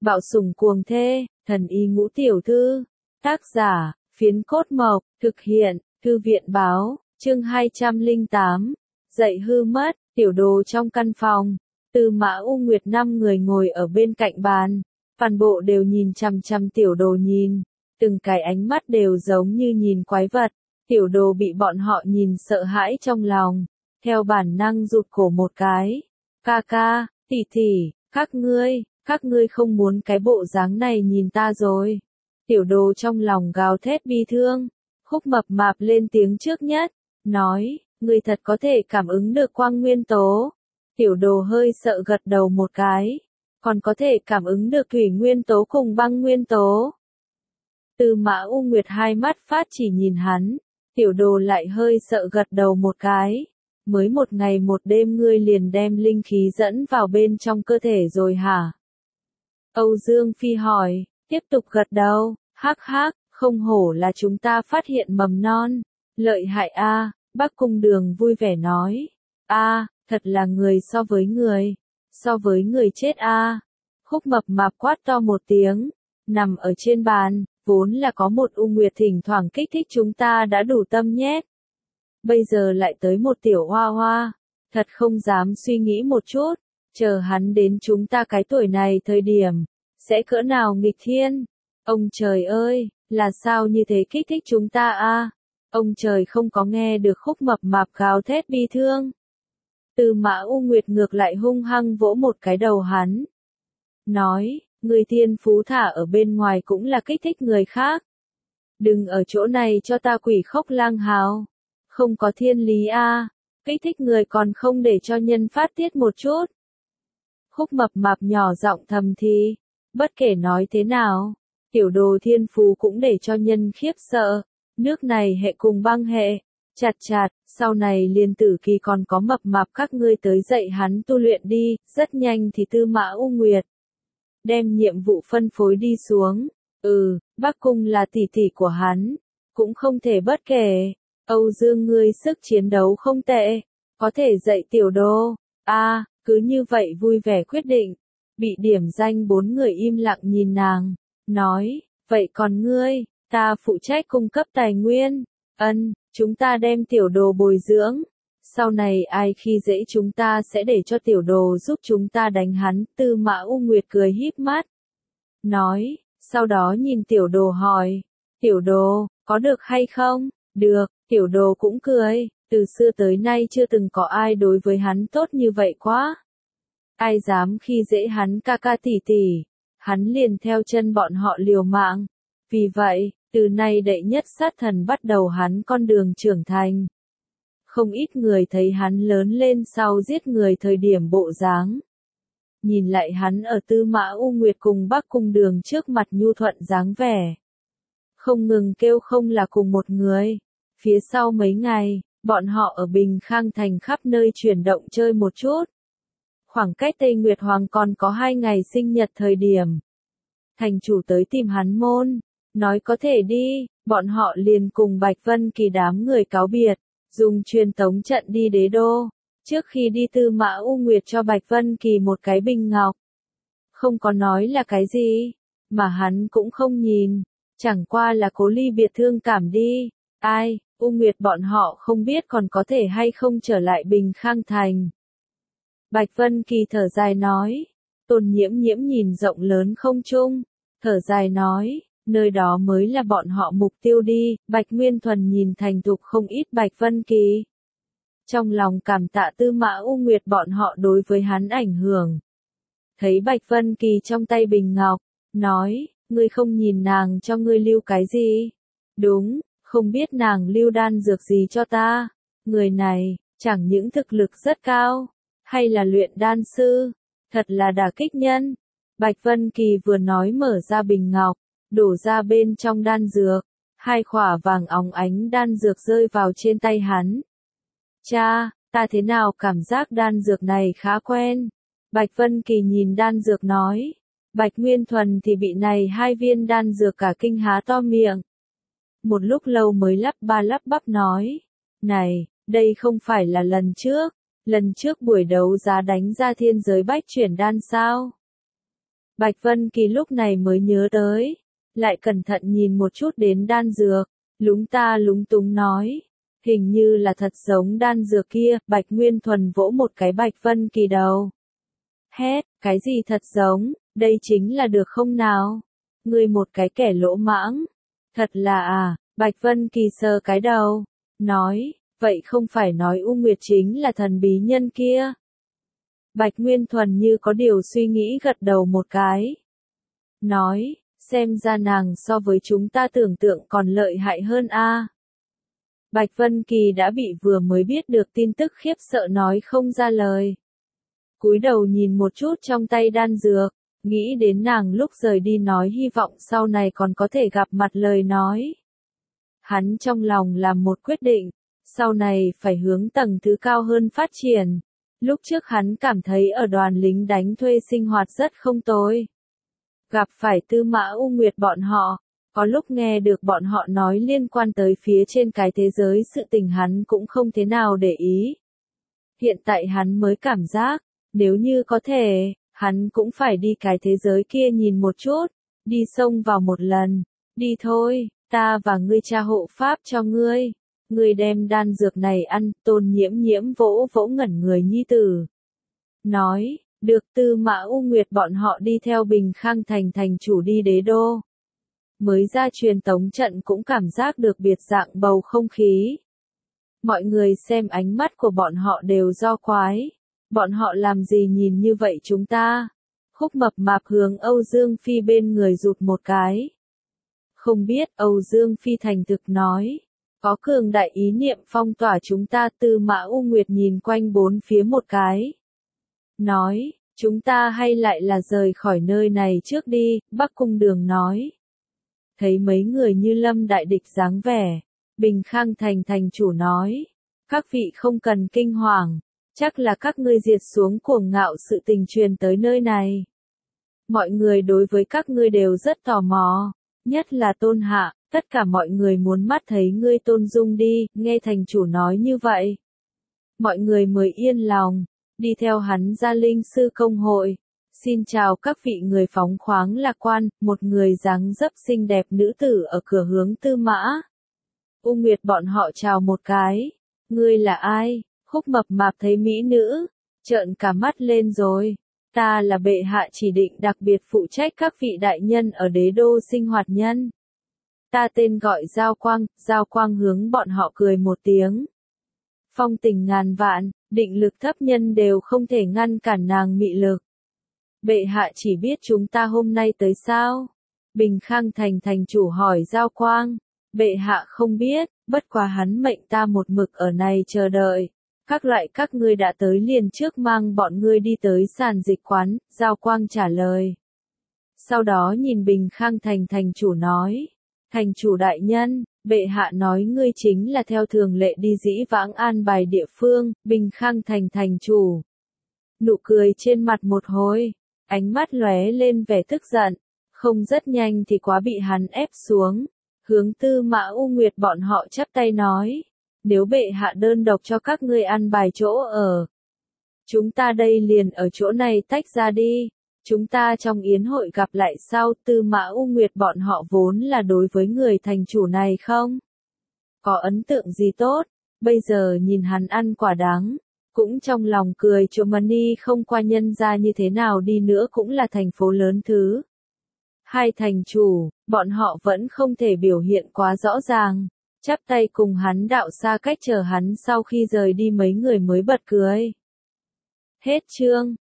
Bạo sủng cuồng thê, thần y ngũ tiểu thư. Tác giả, Phiến Cốt Mộc, thực hiện, Thư viện báo, chương 208. Dậy hư mất, tiểu đồ trong căn phòng. Tư Mã U Nguyệt 5 người ngồi ở bên cạnh bàn. Toàn bộ đều nhìn chằm chằm tiểu đồ nhìn. Từng cái ánh mắt đều giống như nhìn quái vật. Tiểu đồ bị bọn họ nhìn sợ hãi trong lòng. Theo bản năng rụt cổ một cái. Ca ca, tỷ tỷ, các ngươi không muốn cái bộ dáng này nhìn ta rồi. Tiểu đồ trong lòng gào thét bi thương. Khúc Mập Mạp lên tiếng trước nhất, nói, ngươi thật có thể cảm ứng được quang nguyên tố. Tiểu đồ hơi sợ gật đầu một cái, còn có thể cảm ứng được thủy nguyên tố cùng băng nguyên tố. Tư Mã U Nguyệt hai mắt phát chỉ nhìn hắn, tiểu đồ lại hơi sợ gật đầu một cái. Mới một ngày một đêm ngươi liền đem linh khí dẫn vào bên trong cơ thể rồi hả? Âu Dương Phi hỏi, tiếp tục gật đầu, hắc hắc, không hổ là chúng ta phát hiện mầm non. Lợi hại a, Bắc Cung Đường vui vẻ nói. A, thật là người so với người chết a. Khúc Mập Mạp quát to một tiếng, nằm ở trên bàn, vốn là có một U Nguyệt thỉnh thoảng kích thích chúng ta đã đủ tâm nhét. Bây giờ lại tới một tiểu hoa hoa, thật không dám suy nghĩ một chút, chờ hắn đến chúng ta cái tuổi này thời điểm, sẽ cỡ nào nghịch thiên. Ông trời ơi, là sao như thế kích thích chúng ta a? Ông trời không có nghe được Khúc Mập Mạp gào thét bi thương. Tư Mã U Nguyệt ngược lại hung hăng vỗ một cái đầu hắn. Nói, người thiên phú thả ở bên ngoài cũng là kích thích người khác. Đừng ở chỗ này cho ta quỷ khóc lang hào. Không có thiên lý a, kích thích người còn không để cho nhân phát tiết một chút. Khúc Mập Mạp nhỏ giọng thầm thì, bất kể nói thế nào, tiểu đồ thiên phú cũng để cho nhân khiếp sợ. Nước này hệ cùng băng hệ, chặt, sau này Liên Tử Kỳ còn có Mập Mạp các ngươi tới dạy hắn tu luyện đi. Rất nhanh thì Tư Mã U Nguyệt đem nhiệm vụ phân phối đi xuống. Bắc Cung là tỷ tỷ của hắn, cũng không thể bất kể. Âu Dương ngươi sức chiến đấu không tệ, có thể dạy tiểu đồ. Cứ như vậy vui vẻ quyết định. Bị điểm danh 4 người im lặng nhìn nàng, nói, vậy còn ngươi? Ta phụ trách cung cấp tài nguyên. Chúng ta đem tiểu đồ bồi dưỡng. Sau này ai khi dễ chúng ta sẽ để cho tiểu đồ giúp chúng ta đánh hắn. Tư Mã U Nguyệt cười híp mắt. Nói, sau đó nhìn tiểu đồ hỏi. Tiểu đồ, có được hay không? Được, tiểu đồ cũng cười. Từ xưa tới nay chưa từng có ai đối với hắn tốt như vậy quá. Ai dám khi dễ hắn ca ca tỷ tỷ, hắn liền theo chân bọn họ liều mạng. Vì vậy, từ nay đệ nhất sát thần bắt đầu hắn con đường trưởng thành. Không ít người thấy hắn lớn lên sau giết người thời điểm bộ dáng. Nhìn lại hắn ở Tư Mã U Nguyệt cùng Bắc Cung Đường trước mặt nhu thuận dáng vẻ. Không ngừng kêu không là cùng một người. Phía sau mấy ngày, bọn họ ở Bình Khang Thành khắp nơi chuyển động chơi một chút. Khoảng cách Tây Nguyệt Hoàng còn có 2 ngày sinh nhật thời điểm. Thành chủ tới tìm hắn môn, nói có thể đi, bọn họ liền cùng Bạch Vân Kỳ đám người cáo biệt, dùng truyền tống trận đi đế đô. Trước khi đi Tư Mã U Nguyệt cho Bạch Vân Kỳ một cái bình ngọc. Không có nói là cái gì, mà hắn cũng không nhìn, chẳng qua là cố ly biệt thương cảm đi. Ai, U Nguyệt bọn họ không biết còn có thể hay không trở lại Bình Khang Thành. Bạch Vân Kỳ thở dài nói, Tôn Nhiễm Nhiễm nhìn rộng lớn không trung, thở dài nói, nơi đó mới là bọn họ mục tiêu đi. Bạch Nguyên Thuần nhìn thành thục không ít Bạch Vân Kỳ. Trong lòng cảm tạ Tư Mã U Nguyệt bọn họ đối với hắn ảnh hưởng. Thấy Bạch Vân Kỳ trong tay bình ngọc, nói, ngươi không nhìn nàng cho ngươi lưu cái gì? Đúng, không biết nàng lưu đan dược gì cho ta. Người này, chẳng những thực lực rất cao, hay là luyện đan sư, thật là đả kích nhân. Bạch Vân Kỳ vừa nói mở ra bình ngọc, đổ ra bên trong đan dược, 2 khỏa vàng óng ánh đan dược rơi vào trên tay hắn. Cha, ta thế nào cảm giác đan dược này khá quen. Bạch Vân Kỳ nhìn đan dược nói. Bạch Nguyên Thuần thì bị này 2 viên đan dược cả kinh há to miệng. Một lúc lâu mới lắp ba lắp bắp nói. Này, đây không phải là lần trước buổi đấu giá đánh ra thiên giới bách chuyển đan sao? Bạch Vân Kỳ lúc này mới nhớ tới, lại cẩn thận nhìn một chút đến đan dược, lúng ta lúng túng nói, hình như là thật giống đan dược kia. Bạch Nguyên Thuần vỗ một cái Bạch Vân Kỳ đầu. Hét, cái gì thật giống, đây chính là được không nào? Ngươi một cái kẻ lỗ mãng. Thật là à, Bạch Vân Kỳ sờ cái đầu, nói, vậy không phải nói U Nguyệt chính là thần bí nhân kia. Bạch Nguyên Thuần như có điều suy nghĩ gật đầu một cái. Nói, xem ra nàng so với chúng ta tưởng tượng còn lợi hại hơn a. Bạch Vân Kỳ đã bị vừa mới biết được tin tức khiếp sợ nói không ra lời. Cúi đầu nhìn một chút trong tay đan dược, nghĩ đến nàng lúc rời đi nói hy vọng sau này còn có thể gặp mặt lời nói. Hắn trong lòng làm một quyết định, sau này phải hướng tầng thứ cao hơn phát triển. Lúc trước hắn cảm thấy ở đoàn lính đánh thuê sinh hoạt rất không tồi. Gặp phải Tư Mã U Nguyệt bọn họ, có lúc nghe được bọn họ nói liên quan tới phía trên cái thế giới sự tình hắn cũng không thế nào để ý. Hiện tại hắn mới cảm giác, nếu như có thể, hắn cũng phải đi cái thế giới kia nhìn một chút, đi xông vào một lần. Đi thôi, ta và ngươi cha hộ pháp cho ngươi. Ngươi đem đan dược này ăn. Tôn Nhiễm Nhiễm vỗ vỗ ngẩn người nhi tử. Nói, được. Tư Mã U Nguyệt bọn họ đi theo Bình Khang thành thành chủ đi đế đô. Mới ra truyền tống trận cũng cảm giác được biệt dạng bầu không khí. Mọi người xem ánh mắt của bọn họ đều do quái. Bọn họ làm gì nhìn như vậy chúng ta? Khúc Mập Mạp hướng Âu Dương Phi bên người rụt một cái. Không biết. Âu Dương Phi thành thực nói. Có cường đại ý niệm phong tỏa chúng ta. Tư Mã U Nguyệt nhìn quanh bốn phía một cái. Nói, chúng ta hay lại là rời khỏi nơi này trước đi. Bắc Cung Đường nói. Thấy mấy người như lâm đại địch dáng vẻ. Bình Khang thành thành chủ nói. Các vị không cần kinh hoàng. Chắc là các ngươi diệt xuống cuồng ngạo sự tình truyền tới nơi này. Mọi người đối với các ngươi đều rất tò mò. Nhất là Tôn Hạ, tất cả mọi người muốn mắt thấy ngươi Tôn Dung đi. Nghe thành chủ nói như vậy, mọi người mới yên lòng, đi theo hắn ra linh sư công hội. Xin chào các vị. Người phóng khoáng lạc quan, một người dáng dấp xinh đẹp nữ tử ở cửa hướng Tư Mã U Nguyệt bọn họ chào một cái. Ngươi là ai? Khúc Mập Mạp thấy mỹ nữ, trợn cả mắt lên rồi. Ta là bệ hạ chỉ định đặc biệt phụ trách các vị đại nhân ở đế đô sinh hoạt nhân. Ta tên gọi Giao Quang. Giao Quang hướng bọn họ cười một tiếng. Phong tình ngàn vạn, định lực thấp nhân đều không thể ngăn cản nàng mị lực. Bệ hạ chỉ biết chúng ta hôm nay tới sao? Bình Khang thành thành chủ hỏi Giao Quang. Bệ hạ không biết, bất quá hắn mệnh ta một mực ở này chờ đợi. Các ngươi đã tới liền trước mang bọn ngươi đi tới sàn dịch quán. Giao Quang trả lời. Sau đó nhìn Bình Khang thành thành chủ nói. Thành chủ đại nhân, bệ hạ nói ngươi chính là theo thường lệ đi dĩ vãng an bài địa phương. Bình Khang thành thành chủ. Nụ cười trên mặt một hồi, ánh mắt lóe lên vẻ tức giận. Không rất nhanh thì quá bị hắn ép xuống. Hướng Tư Mã U Nguyệt bọn họ chắp tay nói. Nếu bệ hạ đơn độc cho các ngươi ăn bài chỗ ở, chúng ta đây liền ở chỗ này tách ra đi. Chúng ta trong yến hội gặp lại sau. Tư Mã U Nguyệt bọn họ vốn là đối với người thành chủ này không có ấn tượng gì tốt. Bây giờ nhìn hắn ăn quả đắng, cũng trong lòng cười cho money không qua. Nhân ra như thế nào đi nữa cũng là thành phố lớn thứ hai thành chủ, bọn họ vẫn không thể biểu hiện quá rõ ràng. Chắp tay cùng hắn đạo xa cách chờ hắn sau khi rời đi mấy người mới bật cười. Hết chương.